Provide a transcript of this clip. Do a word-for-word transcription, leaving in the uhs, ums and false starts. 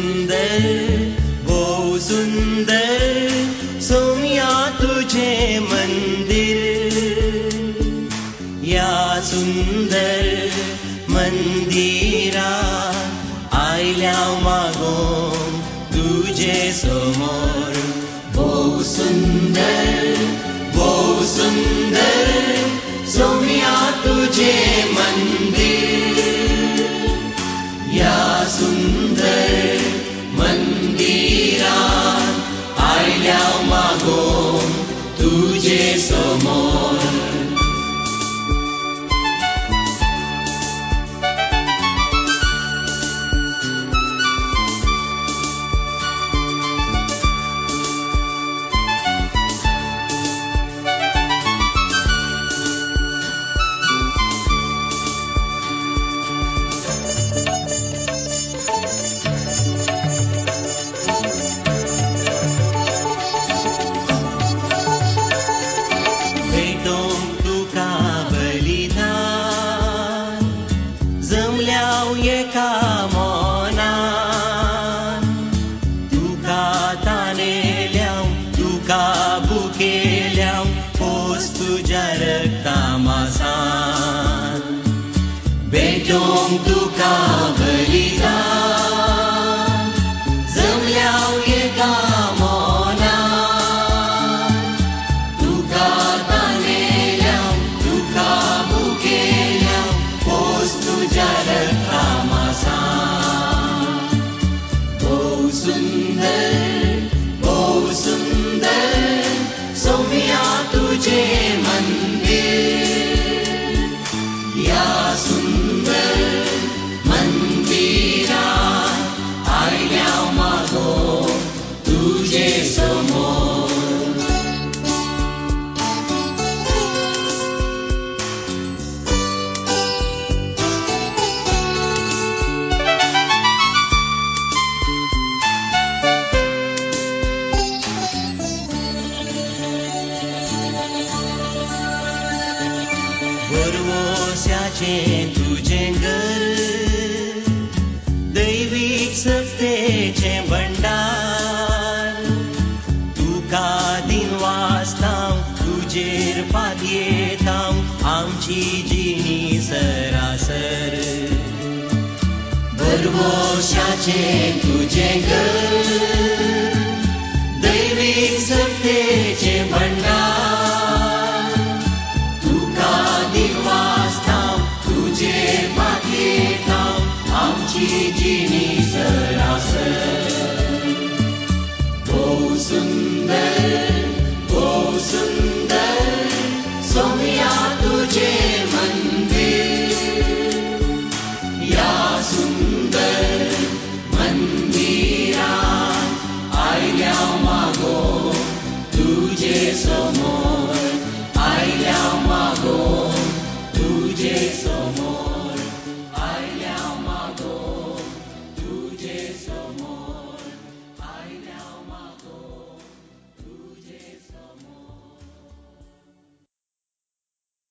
सुंदर वो सुंदर सोम्या तुझे मंदिर या सुंदर मंदिरात आयल्या मागोम तुझे समोर वो सुंदर वो सुंदर सोम्या तुझे मंदिर या सुंदर मंदिरात आयल्या मागोम तुझे समोर भेटोम तुका बलिदान जमल्याव एका मोनान तुका तानेल्याव तुका बुकेल्याव पोस तुझ्या रक्ता मासान भेटोम तुका बलिदान जमल्याव एका तुझे मंदिर या सुंदर मंदिरात आयल्या मागोम तुझे समोर वर्वोस्याचे तुझे घर दैवीक सत्तेचे भंडार तुका दिन वाचतां तुझेर पातयेतां आमची जिणी सरासर वर्वोस्याचे तुझे घर